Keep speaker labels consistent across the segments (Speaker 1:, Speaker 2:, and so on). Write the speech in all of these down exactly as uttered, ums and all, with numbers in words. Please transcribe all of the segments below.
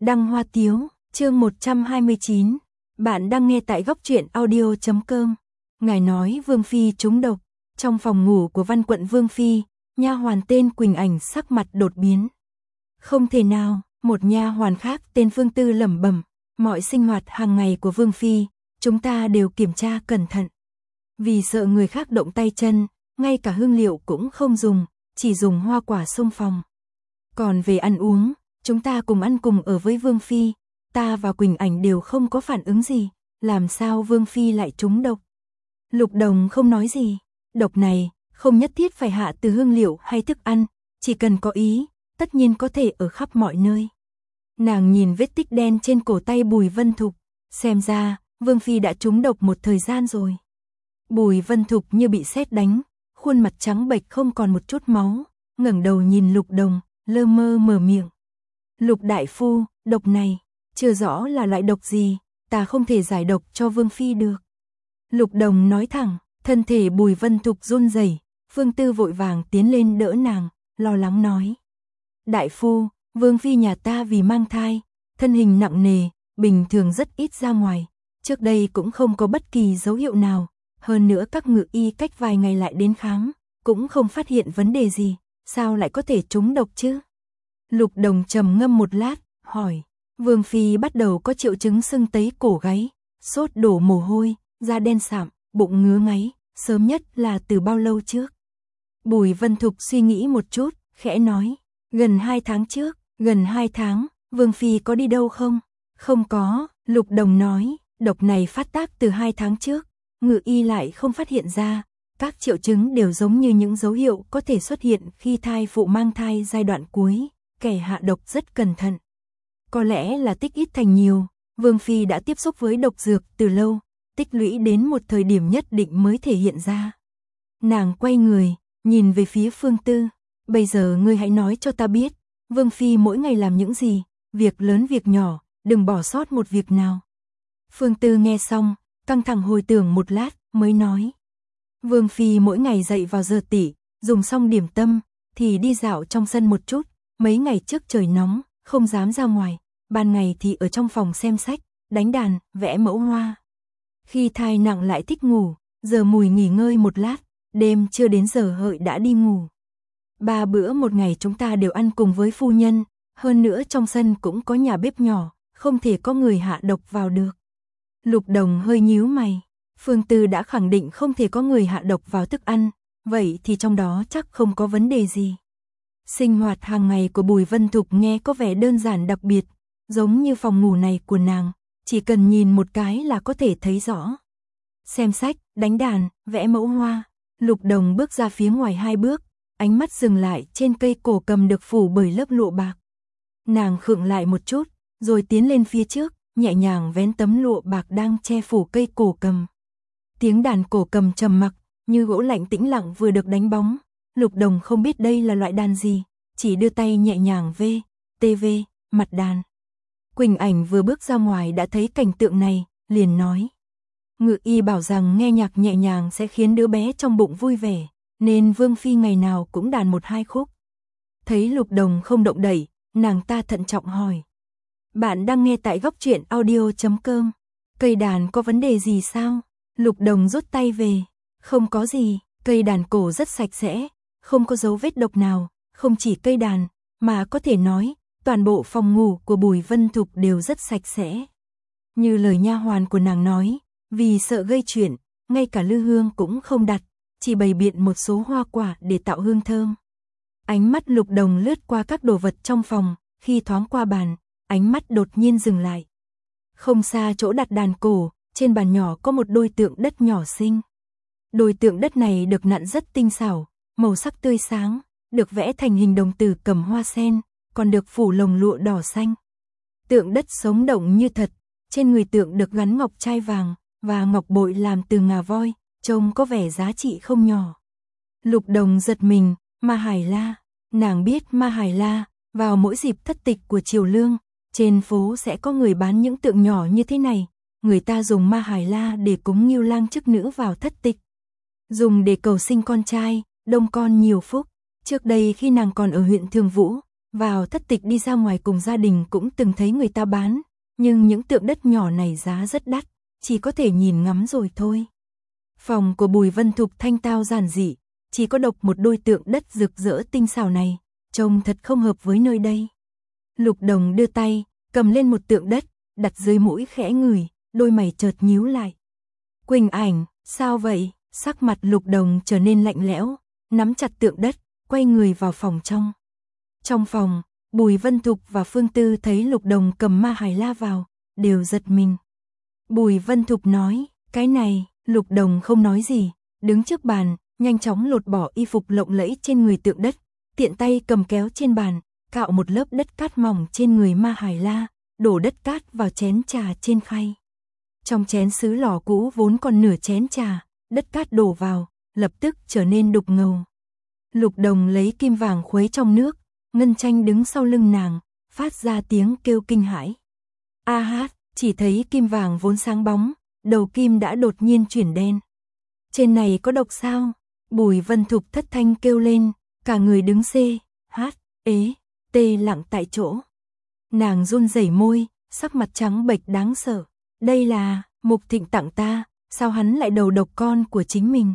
Speaker 1: Đăng Hoa Tiếu, chương một trăm hai mươi chín. Bạn đang nghe tại góc truyện audio chấm com. Ngài nói Vương phi trúng độc. Trong phòng ngủ của Văn quận Vương phi, nha hoàn tên Quỳnh Ảnh sắc mặt đột biến. Không thể nào, một nha hoàn khác tên Phương Tư lẩm bẩm, mọi sinh hoạt hàng ngày của Vương phi, chúng ta đều kiểm tra cẩn thận. Vì sợ người khác động tay chân, ngay cả hương liệu cũng không dùng, chỉ dùng hoa quả xông phòng. Còn về ăn uống, chúng ta cùng ăn cùng ở với Vương phi, ta và Quỳnh Ảnh đều không có phản ứng gì, làm sao Vương phi lại trúng độc? Lục Đồng không nói gì, độc này không nhất thiết phải hạ từ hương liệu hay thức ăn, chỉ cần có ý, tất nhiên có thể ở khắp mọi nơi. Nàng nhìn vết tích đen trên cổ tay Bùi Vân Thục, xem ra Vương phi đã trúng độc một thời gian rồi. Bùi Vân Thục như bị sét đánh, khuôn mặt trắng bệch không còn một chút máu, ngẩng đầu nhìn Lục Đồng, lơ mơ mở miệng. Lục đại phu, độc này, chưa rõ là loại độc gì, ta không thể giải độc cho Vương phi được. Lục Đồng nói thẳng, thân thể Bùi Vân Thục run rẩy, Phương Tư vội vàng tiến lên đỡ nàng, lo lắng nói. Đại phu, Vương phi nhà ta vì mang thai, thân hình nặng nề, bình thường rất ít ra ngoài, trước đây cũng không có bất kỳ dấu hiệu nào, hơn nữa các ngự y cách vài ngày lại đến khám, cũng không phát hiện vấn đề gì, sao lại có thể trúng độc chứ? Lục Đồng trầm ngâm một lát, hỏi, Vương phi bắt đầu có triệu chứng sưng tấy cổ gáy, sốt đổ mồ hôi, da đen sạm, bụng ngứa ngáy, sớm nhất là từ bao lâu trước? Bùi Vân Thục suy nghĩ một chút, khẽ nói, gần hai tháng trước, gần hai tháng, Vương phi có đi đâu không? Không có, Lục Đồng nói, độc này phát tác từ hai tháng trước, ngự y lại không phát hiện ra, các triệu chứng đều giống như những dấu hiệu có thể xuất hiện khi thai phụ mang thai giai đoạn cuối, kẻ hạ độc rất cẩn thận. Có lẽ là tích ít thành nhiều, Vương phi đã tiếp xúc với độc dược từ lâu, tích lũy đến một thời điểm nhất định mới thể hiện ra. Nàng quay người, nhìn về phía Phương Tư, bây giờ ngươi hãy nói cho ta biết, Vương phi mỗi ngày làm những gì, việc lớn việc nhỏ, đừng bỏ sót một việc nào. Phương Tư nghe xong, căng thẳng hồi tưởng một lát, mới nói. Vương phi mỗi ngày dậy vào giờ tỉ, dùng xong điểm tâm, thì đi dạo trong sân một chút, mấy ngày trước trời nóng, không dám ra ngoài, ban ngày thì ở trong phòng xem sách, đánh đàn, vẽ mẫu hoa. Khi thai nặng lại thích ngủ, giờ mùi nghỉ ngơi một lát, đêm chưa đến giờ hợi đã đi ngủ. Ba bữa một ngày chúng ta đều ăn cùng với phu nhân, hơn nữa trong sân cũng có nhà bếp nhỏ, không thể có người hạ độc vào được. Lục Đồng hơi nhíu mày, Phương Tư đã khẳng định không thể có người hạ độc vào thức ăn, vậy thì trong đó chắc không có vấn đề gì. Sinh hoạt hàng ngày của Bùi Vân Thục nghe có vẻ đơn giản đặc biệt, giống như phòng ngủ này của nàng, chỉ cần nhìn một cái là có thể thấy rõ. Xem sách, đánh đàn, vẽ mẫu hoa, Lục Đồng bước ra phía ngoài hai bước, ánh mắt dừng lại trên cây cổ cầm được phủ bởi lớp lụa bạc. Nàng khựng lại một chút, rồi tiến lên phía trước, nhẹ nhàng vén tấm lụa bạc đang che phủ cây cổ cầm. Tiếng đàn cổ cầm trầm mặc, như gỗ lạnh tĩnh lặng vừa được đánh bóng. Lục Đồng không biết đây là loại đàn gì, chỉ đưa tay nhẹ nhàng vê, tê vê, mặt đàn. Quỳnh Ảnh vừa bước ra ngoài đã thấy cảnh tượng này, liền nói. Ngự y bảo rằng nghe nhạc nhẹ nhàng sẽ khiến đứa bé trong bụng vui vẻ, nên Vương phi ngày nào cũng đàn một hai khúc. Thấy Lục Đồng không động đậy, nàng ta thận trọng hỏi. Bạn đang nghe tại góc truyện audio chấm com. Cây đàn có vấn đề gì sao? Lục Đồng rút tay về. Không có gì, cây đàn cổ rất sạch sẽ, không có dấu vết độc nào, không chỉ cây đàn, mà có thể nói, toàn bộ phòng ngủ của Bùi Vân Thục đều rất sạch sẽ. Như lời nha hoàn của nàng nói, vì sợ gây chuyện, ngay cả lư hương cũng không đặt, chỉ bày biện một số hoa quả để tạo hương thơm. Ánh mắt Lục Đồng lướt qua các đồ vật trong phòng, khi thoáng qua bàn, ánh mắt đột nhiên dừng lại. Không xa chỗ đặt đàn cổ, trên bàn nhỏ có một đôi tượng đất nhỏ xinh. Đôi tượng đất này được nặn rất tinh xảo, màu sắc tươi sáng, được vẽ thành hình đồng tử cầm hoa sen, còn được phủ lồng lụa đỏ xanh. Tượng đất sống động như thật, trên người tượng được gắn ngọc trai vàng và ngọc bội làm từ ngà voi, trông có vẻ giá trị không nhỏ. Lục Đồng giật mình, Ma Hải La, nàng biết Ma Hải La, vào mỗi dịp thất tịch của Triều Lương, trên phố sẽ có người bán những tượng nhỏ như thế này, người ta dùng Ma Hải La để cúng Ngưu Lang chức nữ vào thất tịch. Dùng để cầu sinh con trai, đông con nhiều phúc. Trước đây khi nàng còn ở huyện Thường Vũ, Vào thất tịch đi ra ngoài cùng gia đình cũng từng thấy người ta bán, nhưng những tượng đất nhỏ này giá rất đắt, chỉ có thể nhìn ngắm rồi thôi. Phòng của Bùi Vân Thục thanh tao giản dị, chỉ có độc một đôi tượng đất rực rỡ tinh xảo này, trông thật không hợp với nơi đây. Lục Đồng đưa tay, cầm lên một tượng đất, đặt dưới mũi khẽ ngửi, đôi mày chợt nhíu lại. Quỳnh Ảnh, sao vậy? Sắc mặt Lục Đồng trở nên lạnh lẽo, nắm chặt tượng đất, quay người vào phòng trong. Trong phòng, Bùi Vân Thục và Phương Tư thấy Lục Đồng cầm ma hài la vào, đều giật mình. Bùi Vân Thục nói, cái này, Lục Đồng không nói gì, đứng trước bàn, nhanh chóng lột bỏ y phục lộng lẫy trên người tượng đất, tiện tay cầm kéo trên bàn, cạo một lớp đất cát mỏng trên người ma hài la, đổ đất cát vào chén trà trên khay. Trong chén sứ lò cũ vốn còn nửa chén trà, đất cát đổ vào, lập tức trở nên đục ngầu. Lục Đồng lấy kim vàng khuấy trong nước, Ngân Tranh đứng sau lưng nàng, phát ra tiếng kêu kinh hãi. A hát, chỉ thấy kim vàng vốn sáng bóng, đầu kim đã đột nhiên chuyển đen. Trên này có độc sao? Bùi Vân Thục thất thanh kêu lên, cả người đứng xê, hát, ế, tê lặng tại chỗ. Nàng run rẩy môi, sắc mặt trắng bệch đáng sợ. Đây là, Mục Thịnh tặng ta, sao hắn lại đầu độc con của chính mình?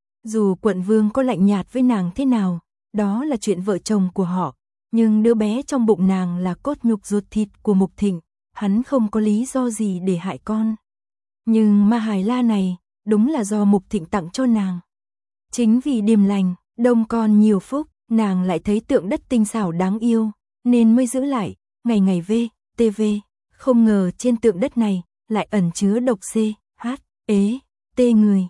Speaker 1: Dù quận vương có lạnh nhạt với nàng thế nào, đó là chuyện vợ chồng của họ, nhưng đứa bé trong bụng nàng là cốt nhục ruột thịt của Mục Thịnh, hắn không có lý do gì để hại con. Nhưng ma hài la này, đúng là do Mục Thịnh tặng cho nàng. Chính vì điềm lành, đông con nhiều phúc, nàng lại thấy tượng đất tinh xảo đáng yêu, nên mới giữ lại, ngày ngày về, tê vê, không ngờ trên tượng đất này, lại ẩn chứa độc C, H, ế, tê người.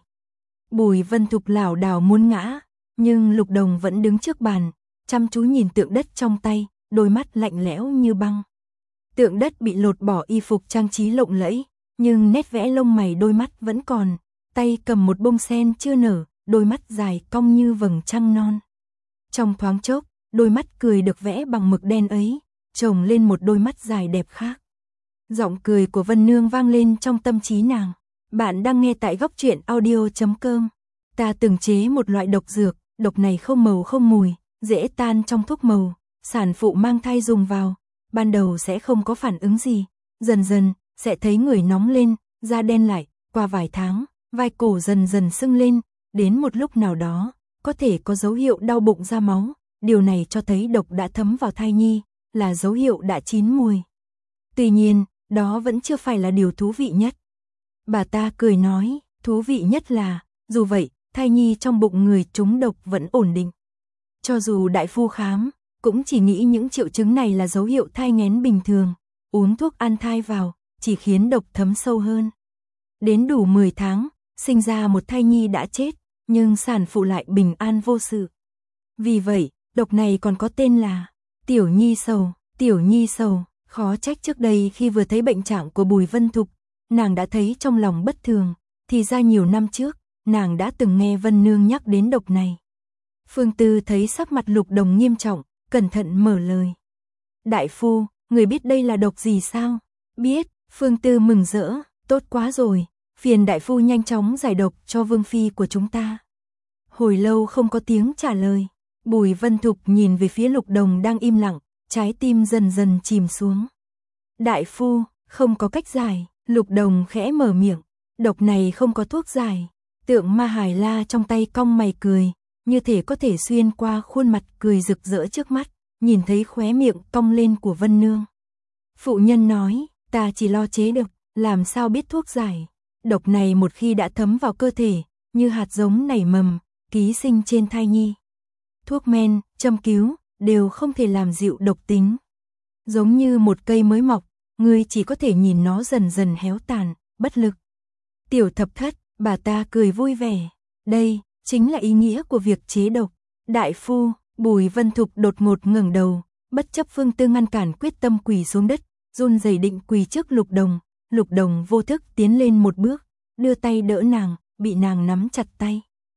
Speaker 1: Bùi Vân Thục lảo đảo muốn ngã, nhưng Lục Đồng vẫn đứng trước bàn, chăm chú nhìn tượng đất trong tay, đôi mắt lạnh lẽo như băng. Tượng đất bị lột bỏ y phục trang trí lộng lẫy, nhưng nét vẽ lông mày đôi mắt vẫn còn, tay cầm một bông sen chưa nở, đôi mắt dài cong như vầng trăng non. Trong thoáng chốc, đôi mắt cười được vẽ bằng mực đen ấy, chồng lên một đôi mắt dài đẹp khác. Giọng cười của Vân Nương vang lên trong tâm trí nàng. Bạn đang nghe tại góc truyện audio chấm com. Ta từng chế một loại độc dược, độc này không màu không mùi, dễ tan trong thuốc màu, sản phụ mang thai dùng vào, ban đầu sẽ không có phản ứng gì, dần dần sẽ thấy người nóng lên, da đen lại, qua vài tháng, vai cổ dần dần sưng lên, đến một lúc nào đó, có thể có dấu hiệu đau bụng ra máu, điều này cho thấy độc đã thấm vào thai nhi, là dấu hiệu đã chín mùi. Tuy nhiên, đó vẫn chưa phải là điều thú vị nhất. Bà ta cười nói, thú vị nhất là, dù vậy, thai nhi trong bụng người trúng độc vẫn ổn định. Cho dù đại phu khám, cũng chỉ nghĩ những triệu chứng này là dấu hiệu thai nghén bình thường, uống thuốc an thai vào, chỉ khiến độc thấm sâu hơn. Đến đủ mười tháng, sinh ra một thai nhi đã chết, nhưng sản phụ lại bình an vô sự. Vì vậy, độc này còn có tên là Tiểu Nhi Sầu, Tiểu Nhi Sầu, khó trách trước đây khi vừa thấy bệnh trạng của Bùi Vân Thục, nàng đã thấy trong lòng bất thường, thì ra nhiều năm trước, nàng đã từng nghe Vân Nương nhắc đến độc này. Phương Tư thấy sắc mặt Lục Đồng nghiêm trọng, cẩn thận mở lời. Đại phu, người biết đây là độc gì sao? Biết, Phương Tư mừng rỡ, tốt quá rồi, phiền đại phu nhanh chóng giải độc cho vương phi của chúng ta. Hồi lâu không có tiếng trả lời, Bùi Vân Thục nhìn về phía Lục Đồng đang im lặng, trái tim dần dần chìm xuống. Đại phu, không có cách giải, Lục Đồng khẽ mở miệng, độc này không có thuốc giải. Tượng ma hài la trong tay cong mày cười, như thể có thể xuyên qua khuôn mặt cười rực rỡ trước mắt, nhìn thấy khóe miệng cong lên của Vân Nương. Phụ nhân nói, ta chỉ lo chế độc, làm sao biết thuốc giải. Độc này một khi đã thấm vào cơ thể, như hạt giống nảy mầm, ký sinh trên thai nhi. Thuốc men, châm cứu, đều không thể làm dịu độc tính. Giống như một cây mới mọc, ngươi chỉ có thể nhìn nó dần dần héo tàn, bất lực. Tiểu Thập Thất, bà ta cười vui vẻ. Đây, chính là ý nghĩa của việc chế độc. Đại phu, Bùi Vân Thục đột ngột ngẩng đầu, bất chấp Phương Tư ngăn cản quyết tâm quỳ xuống đất, run rẩy định quỳ trước Lục Đồng. Lục Đồng vô thức tiến lên một bước, đưa tay đỡ nàng, bị nàng nắm chặt tay.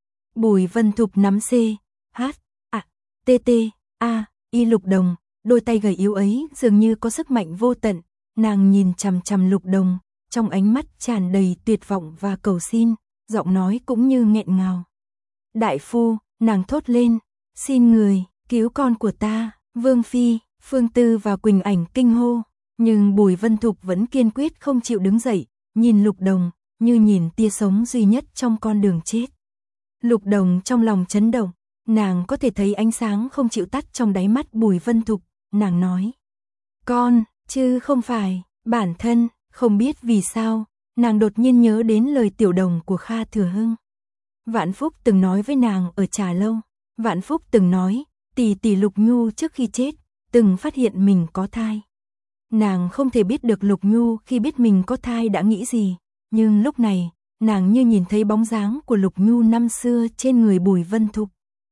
Speaker 1: Bùi Vân Thục nắm C, H, A, T T, A, Y Lục Đồng, đôi tay gầy yếu ấy dường như có sức mạnh vô tận. Nàng nhìn chằm chằm Lục Đồng, trong ánh mắt tràn đầy tuyệt vọng và cầu xin, giọng nói cũng như nghẹn ngào. Đại phu, nàng thốt lên, xin người, cứu con của ta, Vương Phi, Phương Tư và Quỳnh Ảnh kinh hô, nhưng Bùi Vân Thục vẫn kiên quyết không chịu đứng dậy, nhìn Lục Đồng, như nhìn tia sống duy nhất trong con đường chết. Lục Đồng trong lòng chấn động, nàng có thể thấy ánh sáng không chịu tắt trong đáy mắt Bùi Vân Thục, nàng nói. Con, chứ không phải, bản thân, không biết vì sao, nàng đột nhiên nhớ đến lời tiểu đồng của Kha Thừa Hưng. Vạn Phúc từng nói với nàng ở Trà Lâu, Vạn Phúc từng nói, tỷ tỷ Lục Nhu trước khi chết, từng phát hiện mình có thai. Nàng không thể biết được Lục Nhu khi biết mình có thai đã nghĩ gì, nhưng lúc này, nàng như nhìn thấy bóng dáng của Lục Nhu năm xưa trên người Bùi Vân Thục.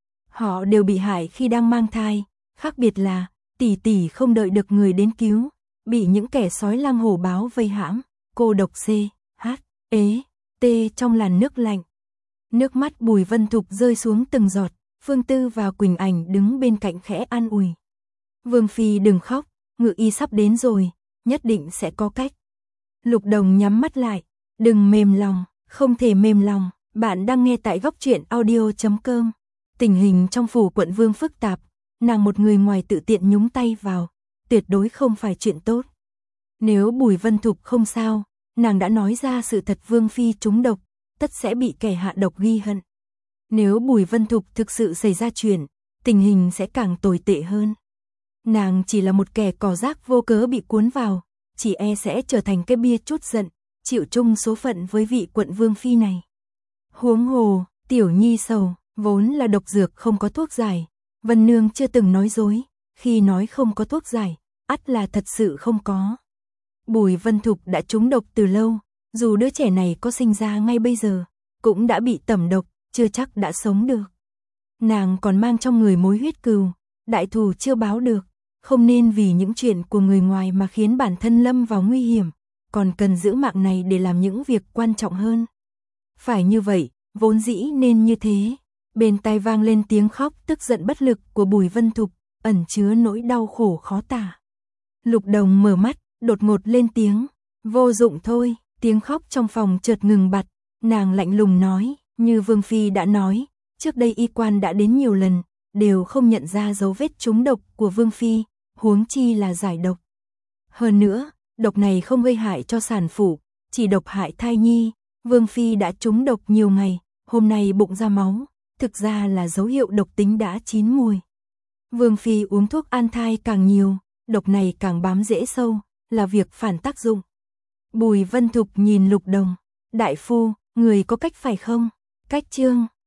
Speaker 1: Họ đều bị hại khi đang mang thai, khác biệt là, tỷ tỷ không đợi được người đến cứu, bị những kẻ sói lang hổ báo vây hãm, cô độc C, H, ế, T trong làn nước lạnh. Nước mắt Bùi Vân Thục rơi xuống từng giọt, Phương Tư và Quỳnh Ảnh đứng bên cạnh khẽ an ủi. Vương Phi đừng khóc, ngự y sắp đến rồi, nhất định sẽ có cách. Lục Đồng nhắm mắt lại, đừng mềm lòng, không thể mềm lòng, bạn đang nghe tại góc truyện audio chấm com. Tình hình trong phủ quận Vương phức tạp, nàng một người ngoài tự tiện nhúng tay vào, tuyệt đối không phải chuyện tốt. Nếu Bùi Vân Thục không sao, nàng đã nói ra sự thật Vương Phi trúng độc, tất sẽ bị kẻ hạ độc ghi hận. Nếu Bùi Vân Thục thực sự xảy ra chuyện, tình hình sẽ càng tồi tệ hơn. Nàng chỉ là một kẻ cỏ rác vô cớ bị cuốn vào, chỉ e sẽ trở thành cái bia trút giận, chịu chung số phận với vị quận Vương Phi này. Huống hồ, Tiểu Nhi sầu, vốn là độc dược không có thuốc giải, Vân Nương chưa từng nói dối, khi nói không có thuốc giải, ắt là thật sự không có. Bùi Vân Thục đã trúng độc từ lâu, dù đứa trẻ này có sinh ra ngay bây giờ, cũng đã bị tẩm độc, chưa chắc đã sống được. Nàng còn mang trong người mối huyết cừu, đại thù chưa báo được, không nên vì những chuyện của người ngoài mà khiến bản thân lâm vào nguy hiểm, còn cần giữ mạng này để làm những việc quan trọng hơn. Phải như vậy, vốn dĩ nên như thế. Bên tai vang lên tiếng khóc tức giận bất lực của Bùi Vân Thục, ẩn chứa nỗi đau khổ khó tả. Lục Đồng mở mắt, đột ngột lên tiếng, vô dụng thôi, tiếng khóc trong phòng chợt ngừng bặt, nàng lạnh lùng nói, như Vương Phi đã nói, trước đây y quan đã đến nhiều lần, đều không nhận ra dấu vết trúng độc của Vương Phi, huống chi là giải độc. Hơn nữa, độc này không gây hại cho sản phụ, chỉ độc hại thai nhi, Vương Phi đã trúng độc nhiều ngày, hôm nay bụng ra máu, thực ra là dấu hiệu độc tính đã chín mùi. Vương Phi uống thuốc an thai càng nhiều, độc này càng bám rễ sâu, là việc phản tác dụng. Bùi Vân Thục nhìn Lục Đồng, đại phu, người có cách phải không? Cách chương